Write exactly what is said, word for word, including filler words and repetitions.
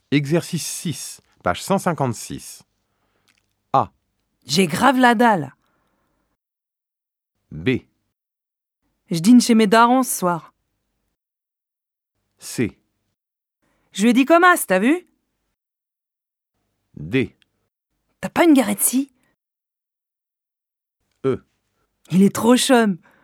Exercice six, page cent cinquante-six. A. J'ai grave la dalle. B. Je dîne chez mes darons ce soir. C. Je lui ai dit comme as, t'as vu? D. T'as pas une garette-ci? E. Il est trop chum.